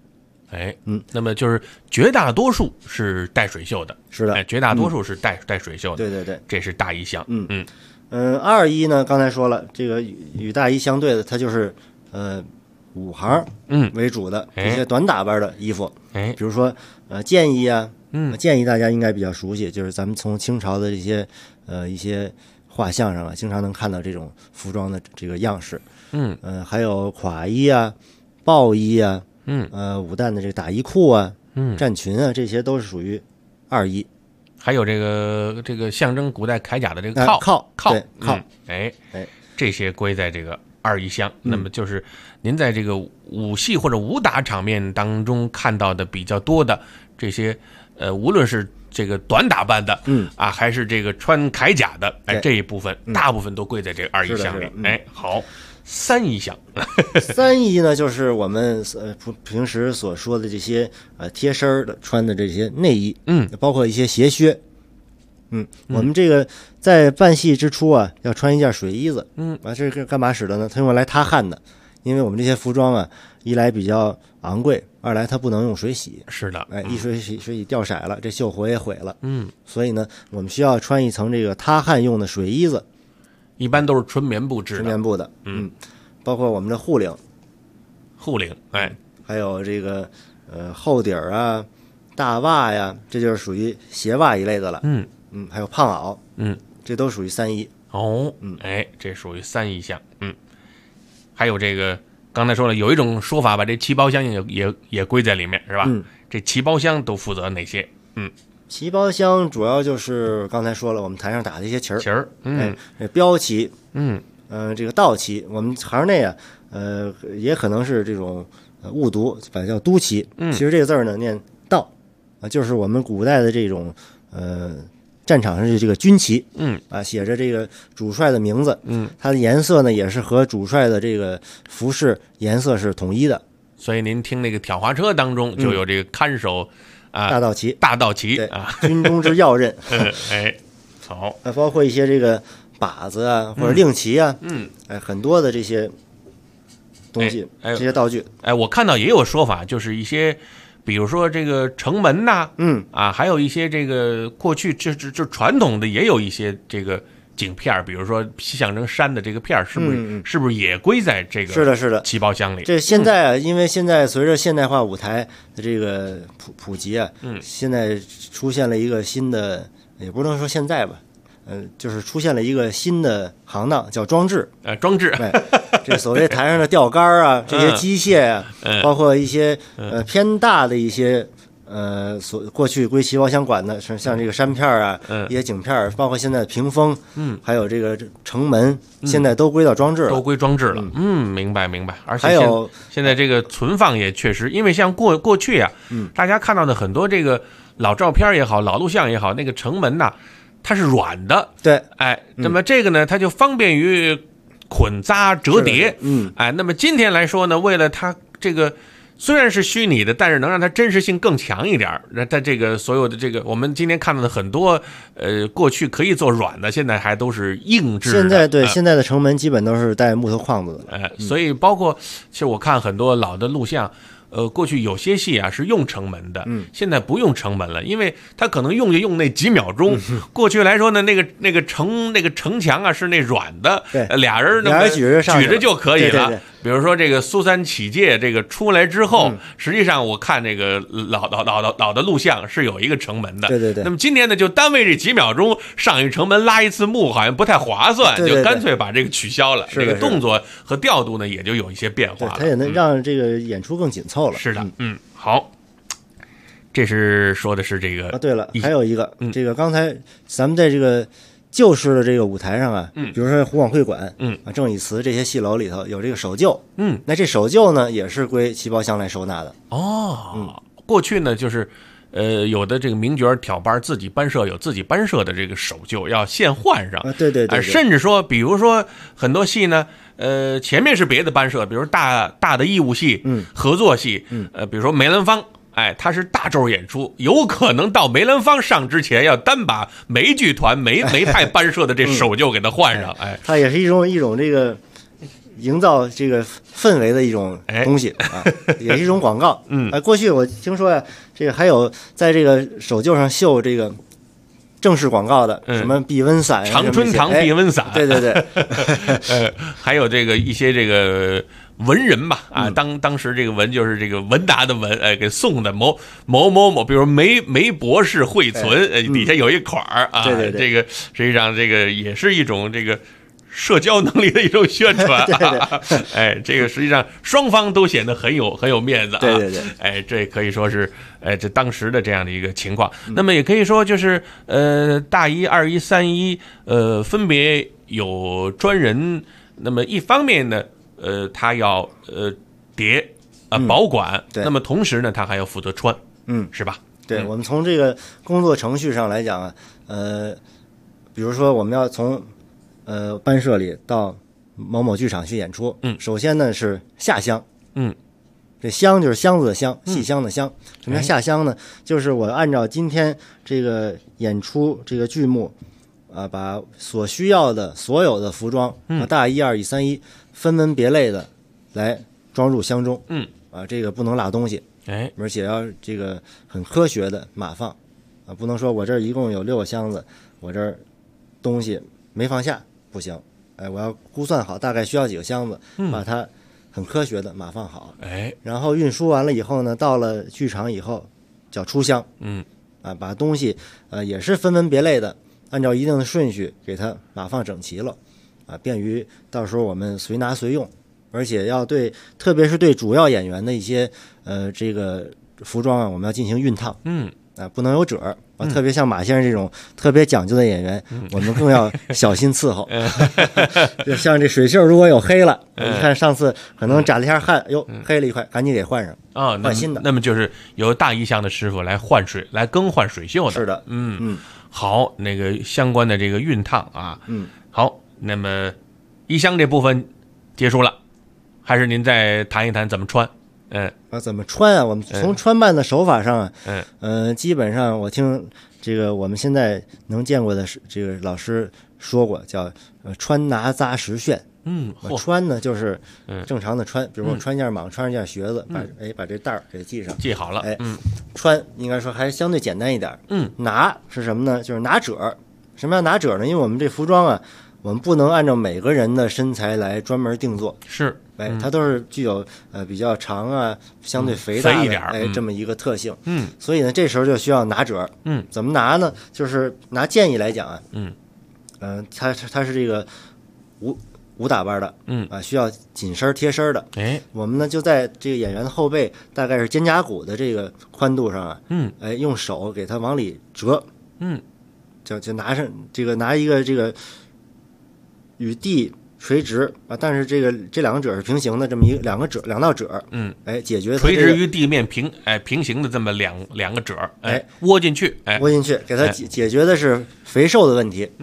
那么就是绝大多数是带水袖的， 是的， 绝大多数是带水袖的， 对对对， 这是大衣箱。 二衣呢，刚才说了，这个与大衣相对的，它就是五行为主的这些短打扮的衣服，比如说箭衣啊，箭衣大家应该比较熟悉，就是咱们从清朝的这些一些画像上啊，经常能看到这种服装的这个样式，还有垮衣啊、豹衣啊，武旦的这个打衣裤啊、战裙啊，这些都是属于二衣。 还有这个象征古代铠甲的这个靠， 这些归在这个二衣箱。那么就是您在这个武戏或者武打场面当中看到的比较多的这些，无论是这个短打扮的，还是这个穿铠甲的，这一部分大部分都归在这个二衣箱里。好。三衣箱， 三衣呢，就是我们平时所说的这些贴身的穿的这些内衣，包括一些斜靴，我们这个在办戏之初啊，要穿一件水衣子，这是干嘛使的呢？它用来塌汗的，因为我们这些服装啊，一来比较昂贵，二来它不能用水洗， 是的， 一水洗掉色了，这绣活也毁了，所以呢，我们需要穿一层这个塌汗用的水衣子。 一般都是纯棉布制的， 纯棉布的，包括我们的护领，还有这个厚底儿啊、大袜呀，这就是属于鞋袜一类的了，还有胖袄，这都属于三衣。 这属于三衣箱，还有这个刚才说了，有一种说法把这旗袍箱也归在里面，是吧？这旗袍箱都负责哪些？ 旗袍箱主要就是刚才说了，我们台上打的一些旗儿，标旗，这个道旗，我们行内啊，也可能是这种误读，把它叫都旗。其实这个字儿呢念道，就是我们古代的这种战场上的这个军旗，写着这个主帅的名字，它的颜色呢也是和主帅的这个服饰颜色是统一的。 所以您听那个挑花车当中就有这个看守。 大道旗军中之要任。 好， 包括一些这个靶子啊，或者令旗啊，很多的这些东西，这些道具。 我看到也有说法，就是一些，比如说这个城门呐，还有一些这个过去就传统的也有一些这个景片，比如说象征山的这个片，是不是也归在这个是的旗袍箱里？ 这现在啊，因为现在随着现代化舞台的这个普及啊，现在出现了一个新的，也不能说现在吧，就是出现了一个新的行当，叫装置。 装置， 这所谓台上的吊杆啊，这些机械啊，包括一些偏大的一些。过去归旗袍箱管的，像这个山片啊，一些景片，包括现在的屏风，还有这个城门，现在都归到装置了， 都归装置了。明白。而且现在这个存放也确实，因为像过去啊，大家看到的很多这个老照片也好，老录像也好，那个城门呐，它是软的， 对， 那么这个呢，它就方便于捆扎折叠，那么今天来说呢，为了它这个。虽然是虚拟的，但是能让它真实性更强一点。那它这个所有的这个，我们今天看到的很多，过去可以做软的，现在还都是硬质的。 现在对、现在的城门基本都是带木头框子的。 所以包括其实我看很多老的录像。过去有些戏啊是用城门的，现在不用城门了，因为它可能用就用那几秒钟。过去来说呢，那个城墙啊是那软的，俩人举着就可以了。比如说这个苏三起解这个出来之后，实际上我看这个老的录像是有一个城门的。 对。 那么今天呢，就单为这几秒钟上一城门拉一次幕，好像不太划算，就干脆把这个取消了。这个动作和调度呢也就有一些变化了。 它也能让这个演出更紧凑。 是的，好，这是说的是这个对了，还有一个，这个刚才咱们在这个旧式的这个舞台上啊，比如说湖广会馆，正义祠这些戏楼里头有这个守旧，那这守旧呢也是归旗袍箱来收纳的。 过去呢就是有的这个名角挑班自己班社有自己班社的这个守旧要现换上， 对， 甚至说比如说很多戏呢前面是别的班社，比如大的义务戏，合作戏，比如说梅兰芳，他是大轴演出，有可能到梅兰芳上之前要单把梅剧团梅派班社的这守旧给他换上， 它也是一种这个营造这个氛围的一种东西啊，也是一种广告。过去我听说呀，这个还有在这个手臼上绣这个正式广告的，什么避温伞、 常春堂避温伞， 对对对， 还有这个一些这个文人吧，啊，当时这个文就是这个文达的文，给送的某，比如梅博士惠存，底下有一款啊， 对， 这个实际上这个也是一种这个社交能力的一种宣传， 对， 这个实际上双方都显得很有面子啊， 对， 这可以说是这当时的这样的一个情况。那么也可以说就是大一、二一、三一，分别有专人。那么一方面呢，他要叠保管，那么同时呢，他还要负责穿，是吧？ 对，我们从这个工作程序上来讲啊，比如说我们要从班社里到某某剧场去演出，首先呢是下乡，这乡就是箱子的乡，戏箱的乡。什么叫下乡呢？就是我按照今天这个演出这个剧目把所需要的所有的服装，大一、二一、三一分门别类的来装入箱中，这个不能落东西，而且要这个很科学的码放，不能说我这儿一共有6个箱子，我这儿东西没放下不行，我要估算好大概需要几个箱子，把它很科学的码放好，然后运输完了以后呢，到了剧场以后叫出箱，把东西也是分门别类的。按照一定的顺序给它码放整齐了，便于到时候我们随拿随用，而且要特别是对主要演员的一些这个服装啊，我们要进行熨烫，不能有褶儿啊，特别像马先生这种特别讲究的演员，我们更要小心伺候。就像这水袖如果有黑了，你看上次可能沾了一下汗，哟，黑了一块，赶紧给换上啊，换新的。 那么就是由大一箱的师傅来换水，来更换水袖的。 是的， 好，那个相关的这个熨烫啊，好，那么一箱这部分结束了，还是您再谈一谈怎么穿？ 怎么穿啊？我们从穿扮的手法上啊，基本上我听这个我们现在能见过的这个老师说过，叫穿拿扎实炫。穿呢就是正常的穿，比如我穿一件蟒，穿一件靴子，把这带儿给系上， 系好了。 穿应该说还是相对简单一点。拿是什么呢？就是拿褶。什么叫拿褶呢？因为我们这服装啊，我们不能按照每个人的身材来专门定做， 是， 它都是具有比较长啊，相对肥大的一点， 这么一个特性。所以呢，这时候就需要拿褶。怎么拿呢？就是拿建议来讲啊，它是这个武打扮的，需要紧身贴身的。我们呢就在这个演员的后背，大概是肩胛骨的这个宽度上啊，用手给它往里折，就拿上这个拿一个这个与地垂直啊，但是这两个褶是平行的，这么两道褶，解决垂直于地面平行的这么两个褶，窝进去， 给它解决的是肥瘦的问题，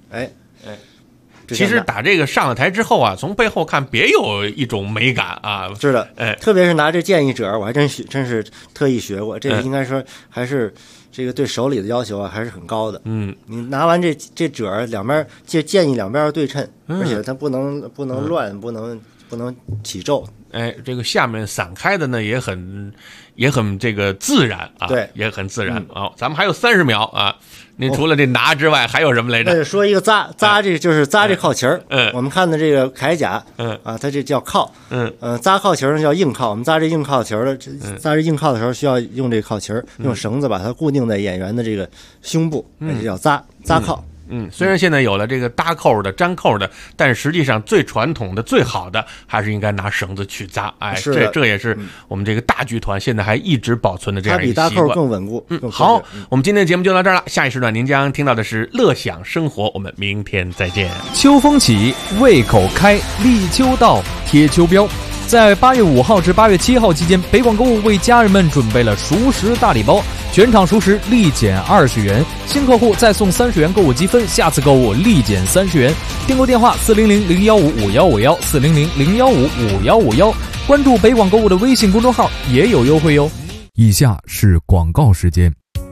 其实打这个上了台之后啊，从背后看别有一种美感啊。 是的，特别是拿这建议褶，我还真是特意学过，这个应该说还是这个对手里的要求啊还是很高的。你拿完这褶两边，建议两边要对称，而且它不能乱，不能起皱。 这个下面散开的呢也很这个自然啊， 对， 也很自然啊。咱们还有30秒啊。您除了这拿之外还有什么来着？ 那就说一个扎，这就是扎这靠旗儿。我们看的这个铠甲，它这叫靠。扎靠旗儿叫硬靠。我们扎这硬靠旗儿的，扎这硬靠的时候需要用这靠旗儿，用绳子把它固定在演员的这个胸部，这叫扎靠。 虽然现在有了这个搭扣的、粘扣的，但实际上最传统的、最好的还是应该拿绳子去扎。这也是我们这个大剧团现在还一直保存的这样一个习惯。 它比搭扣更稳固。 好，我们今天的节目就到这儿了。下一时段您将听到的是乐享生活，我们明天再见。 秋风起，胃口开，立秋到，贴秋膘。在8月5号至8月7号期间，北广购物为家人们准备了熟食大礼包，全场熟食立减20元，新客户再送30元购物积分，下次购物立减30元。订购电话400-015-5151 400-015-5151，关注北广购物的微信公众号也有优惠哟。以下是广告时间。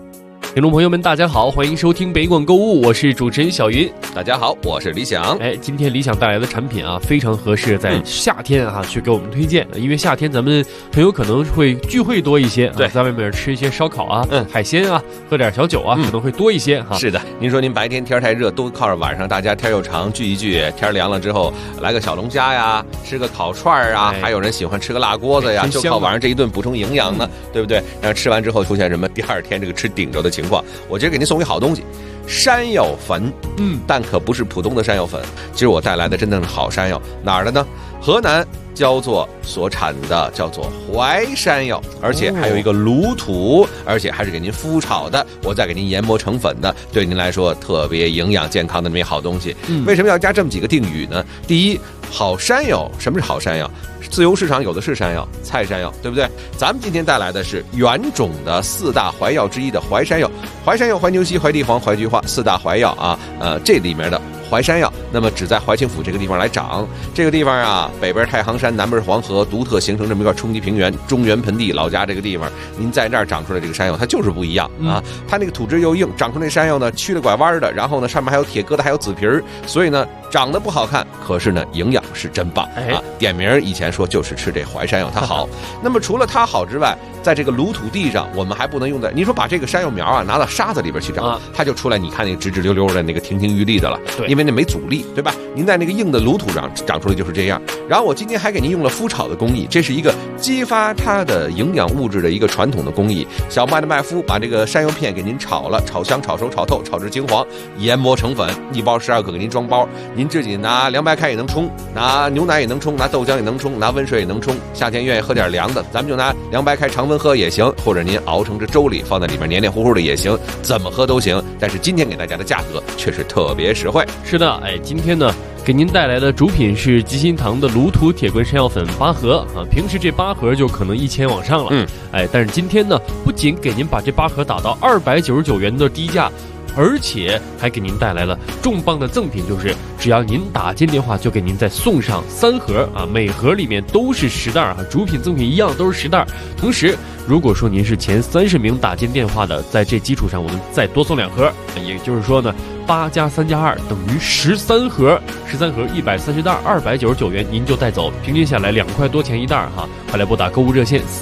听众朋友们大家好，欢迎收听北广购物，我是主持人小云。 大家好，我是李想。 今天李想带来的产品啊，非常合适在夏天啊去给我们推荐，因为夏天咱们很有可能会聚会多一些， 对， 在外面吃一些烧烤啊、海鲜啊，喝点小酒啊，可能会多一些哈。 是的，您说您白天天太热，都靠着晚上大家天又长聚一聚，天凉了之后来个小龙虾呀，吃个烤串啊，还有人喜欢吃个辣锅子呀，就靠晚上这一顿补充营养呢，对不对？然后吃完之后出现什么第二天这个吃顶着的情况，我今儿给您送一好东西。山药粉，但可不是普通的山药粉。其实我带来的真的是好山药，哪儿的呢？河南焦作所产的，叫做淮山药，而且还有一个卤土，而且还是给您麸炒的，我再给您研磨成粉的，对您来说特别营养健康的那么一好东西。为什么要加这么几个定语呢？第一，好山药，什么是好山药？自由市场有的是山药，菜山药，对不对？咱们今天带来的是原种的4大淮药之一的淮山药，淮山药、淮牛膝、淮地黄、淮菊花4大淮药啊，这里面的淮山药，那么只在淮清府这个地方来长。这个地方啊，北边太行山，南边黄河，独特形成这么一块冲积平原，中原盆地，老家这个地方，您在这儿长出来这个山药，它就是不一样啊。它那个土质又硬，长出那山药呢，曲了拐弯的，然后呢，上面还有铁疙瘩，还有紫皮儿，所以呢，长得不好看，可是呢，营养是真棒啊。点名以前说就是吃这淮山药，它好。那么除了它好之外，在这个卤土地上，我们还不能用在，你说把这个山药苗啊拿到沙子里边去长，它就出来，你看那个直直溜溜的那个亭亭玉立的了，对，因为那没阻力，对吧？您在那个硬的卤土上长出来就是这样。然后我今天还给您用了麸炒的工艺，这是一个激发它的营养物质的一个传统的工艺。小麦的麦麸把这个山药片给您炒了，炒香、炒熟、炒透、炒至金黄，研磨成粉，一包12个给您装包，您自己拿凉白开也能冲，拿牛奶也能冲，拿豆浆也能冲，拿温水也能冲。夏天愿意喝点凉的，咱们就拿凉白开常温喝也行，或者您熬成这粥里放在里面黏黏糊糊的也行，怎么喝都行。但是今天给大家的价格却是特别实惠。 是的，今天呢给您带来的主品是吉心堂的卤土铁棍山药粉8盒啊，平时这8盒就可能1000往上了，但是今天呢，不仅给您把这8盒打到299元的低价，而且还给您带来了重磅的赠品，就是只要您打进电话，就给您再送上3盒啊，每盒里面都是10袋啊，主品赠品一样都是10袋。同时，如果说您是前30名打进电话的，在这基础上我们再多送2盒，也就是说呢，8加3加2等于13盒，13盒130袋，299元您就带走，平均下来2块多钱一袋哈。快来拨打购物热线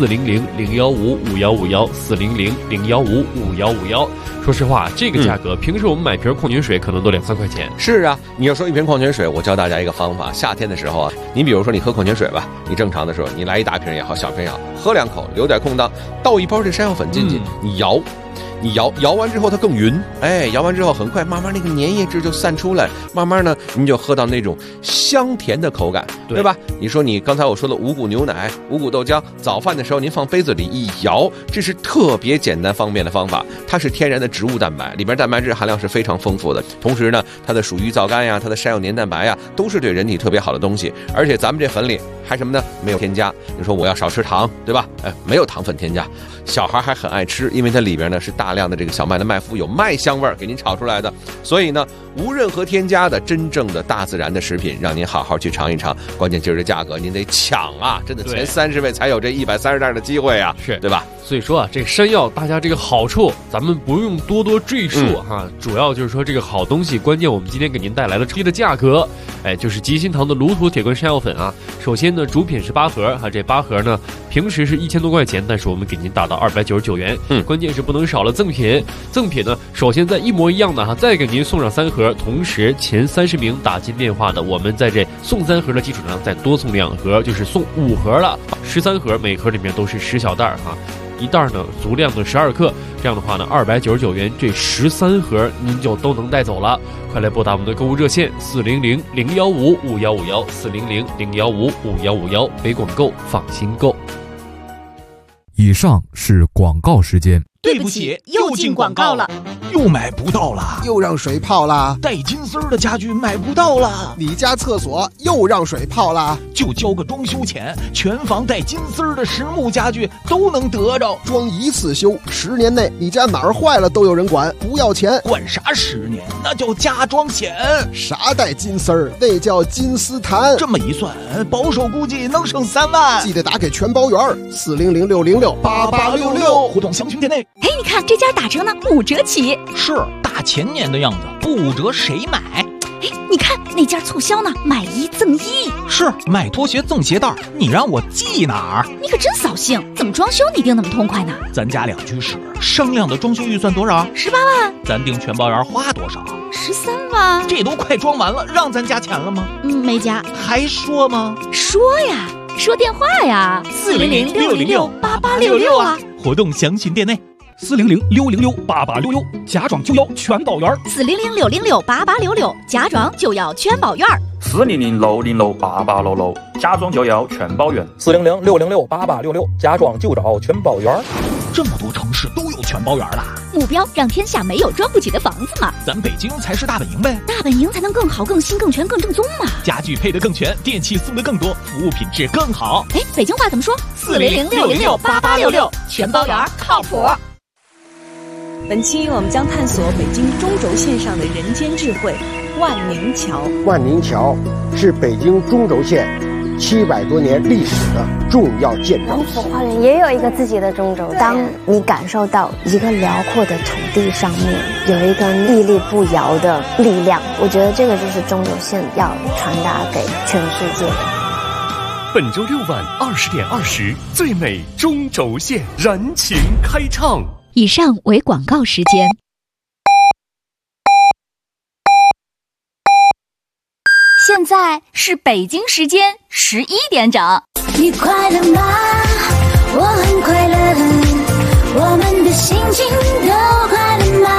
400-015-5151，400-015-5151。说实话，这个价格，平时我们买瓶矿泉水可能都2-3块钱。 是啊，你要说一瓶矿泉水，我教大家一个方法。夏天的时候啊，你比如说你喝矿泉水吧，你正常的时候，你来一大瓶也好，小瓶也好，喝2口，留点空档，倒一包这山药粉进去，你摇完之后它更匀，摇完之后很快慢慢那个粘液质就散出来，慢慢呢您就喝到那种香甜的口感，对吧？你说你刚才我说的五谷牛奶、五谷豆浆，早饭的时候您放杯子里一摇，这是特别简单方便的方法。它是天然的植物蛋白，里边蛋白质含量是非常丰富的，同时呢它的鼠鱼皂苷呀、它的山药黏蛋白呀，都是对人体特别好的东西。而且咱们这粉里还什么呢？没有添加。你说我要少吃糖，对吧？没有糖分添加，小孩还很爱吃，因为它里边呢是大量的这个小麦的麦麸，有麦香味儿给您炒出来的，所以呢无任何添加的真正的大自然的食品，让您好好去尝一尝。关键今儿这价格您得抢啊，真的前30位才有这130袋的机会啊，是对吧？ 所以说啊，这个山药大家这个好处咱们不用多赘述哈，主要就是说这个好东西，关键我们今天给您带来了低的价格，就是吉心堂的卤土铁棍山药粉啊。首先呢，主品是8盒哈，这8盒呢平时是1000多块钱，但是我们给您打到299元，关键是不能少了赠品。赠品呢，首先在一模一样的哈，再给您送上3盒，同时前30名打进电话的，我们在这送3盒的基础上再多送2盒，就是送5盒了，13盒，每盒里面都是10小袋哈。一袋呢足量的12克，这样的话呢299元，这13盒您就都能带走了。快来拨打我们的购物热线400-015-5151，400-015-5151，北广购放心购。 以上是广告时间。 对不起，又进广告了， 又买不到了，又让水泡了， 带金丝的家具买不到了， 你家厕所又让水泡了， 就交个装修钱，全房带金丝的实木家具都能得着， 装一次修，10年内你家哪儿坏了都有人管，不要钱。 管啥10年？那叫加装险。 啥带金丝儿？那叫金丝檀。 这么一算，保守估计能省3万。 记得打给全包员，400-606-8866， 互动详询店内。 哎，你看这家打折呢，5折起。 是大前年的样子，不5折谁买？ 哎，你看那家促销呢，买1赠1。 是买拖鞋赠鞋带，你让我记哪儿？ 你可真扫兴，怎么装修你定那么痛快呢？ 咱家2居室，商量的装修预算多少 ？18万。 咱订全包园花多少 ？13万。 这都快装完了，让咱加钱了吗？ 没加。 还说吗？ 说呀，说电话呀，400-606-8866啊。 活动详询店内。 400-606-8866，家装就要全包圆。 400-606-8866，家装就要全包圆。 400-606-8866，家装就要全包圆。 400-606-8866，家装就找全包圆。 这么多城市都有全包圆了， 目标让天下没有装不起的房子嘛。 咱北京才是大本营呗， 大本营才能更好、更新、更全、更正宗嘛。 家具配得更全，电器送得更多，服务品质更好。 哎，北京话怎么说？400-606-8866，全包圆靠谱。 本期我们将探索北京中轴线上的人间智慧——万宁桥。 万宁桥是北京中轴线700多年历史的重要建筑。 王府花园也有一个自己的中轴。当你感受到一个辽阔的土地上面有一个屹立不摇的力量，我觉得这个就是中轴线要传达给全世界的。 本周6晚20点20，最美中轴线燃情开唱。 以上为广告时间。 现在是北京时间11点整。 你快乐吗？我很快乐，我们的心情都快乐吗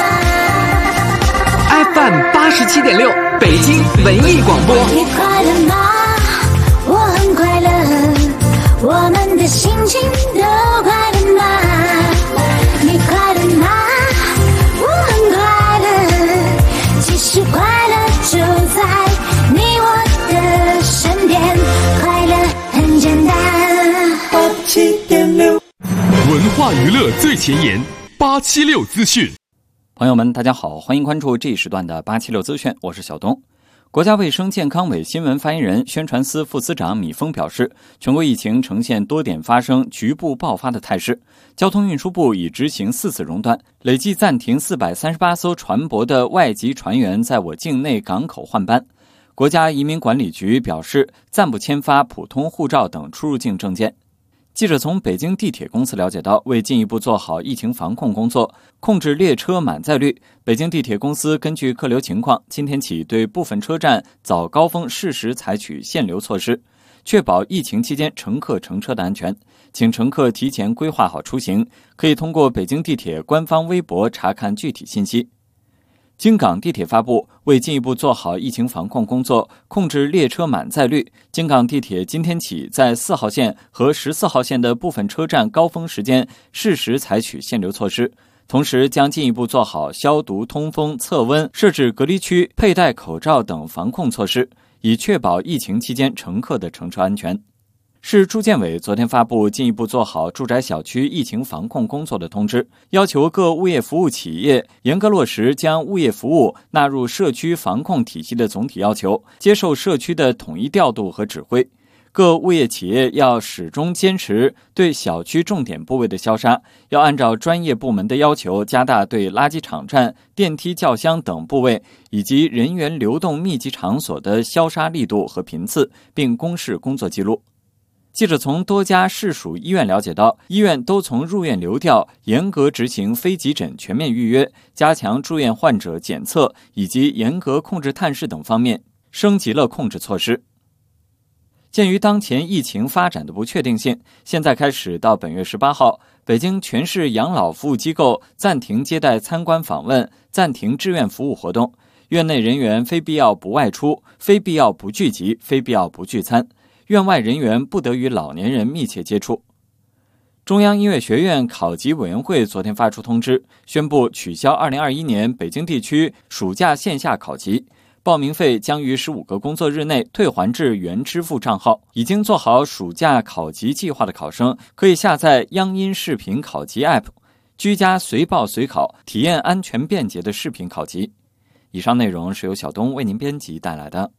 ？FM 87.6，北京文艺广播。 你快乐吗？我很快乐，我们的心情都快乐吗？你快乐吗？我很快乐，其实快乐就在你我的身边，快乐很简单。87.6， 文化娱乐最前沿，876资讯。 朋友们，大家好，欢迎关注这一时段的876资讯，我是小东。国家卫生健康委新闻发言人、宣传司副司长米峰表示，全国疫情呈现多点发生、局部爆发的态势。交通运输部已执行4次熔断，累计暂停438艘船舶的外籍船员在我境内港口换班。国家移民管理局表示，暂不签发普通护照等出入境证件。记者从北京地铁公司了解到，为进一步做好疫情防控工作，控制列车满载率，北京地铁公司根据客流情况，今天起对部分车站早高峰适时采取限流措施，确保疫情期间乘客乘车的安全。请乘客提前规划好出行，可以通过北京地铁官方微博查看具体信息。京港地铁发布，为进一步做好疫情防控工作，控制列车满载率，京港地铁今天起在4号线和14号线的部分车站高峰时间适时采取限流措施，同时将进一步做好消毒、通风、测温、设置隔离区、佩戴口罩等防控措施，以确保疫情期间乘客的乘车安全。市住建委昨天发布进一步做好住宅小区疫情防控工作的通知，要求各物业服务企业严格落实将物业服务纳入社区防控体系的总体要求，接受社区的统一调度和指挥。各物业企业要始终坚持对小区重点部位的消杀，要按照专业部门的要求，加大对垃圾场站、电梯轿厢等部位以及人员流动密集场所的消杀力度和频次，并公示工作记录。记者从多家市属医院了解到，医院都从入院流调、严格执行非急诊全面预约、加强住院患者检测以及严格控制探视等方面，升级了控制措施。鉴于当前疫情发展的不确定性，现在开始到本月18号，北京全市养老服务机构暂停接待参观访问，暂停志愿服务活动，院内人员非必要不外出，非必要不聚集，非必要不聚餐。院外人员不得与老年人密切接触。中央音乐学院考级委员会昨天发出通知，宣布取消2021年北京地区暑假线下考级，报名费将于15个工作日内退还至原支付账号。已经做好暑假考级计划的考生，可以下载央音视频考级 App， 居家随报随考，体验安全便捷的视频考级。以上内容是由小东为您编辑带来的。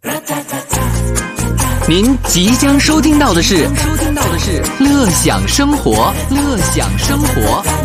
您即将收听到的是乐享生活，乐享生活。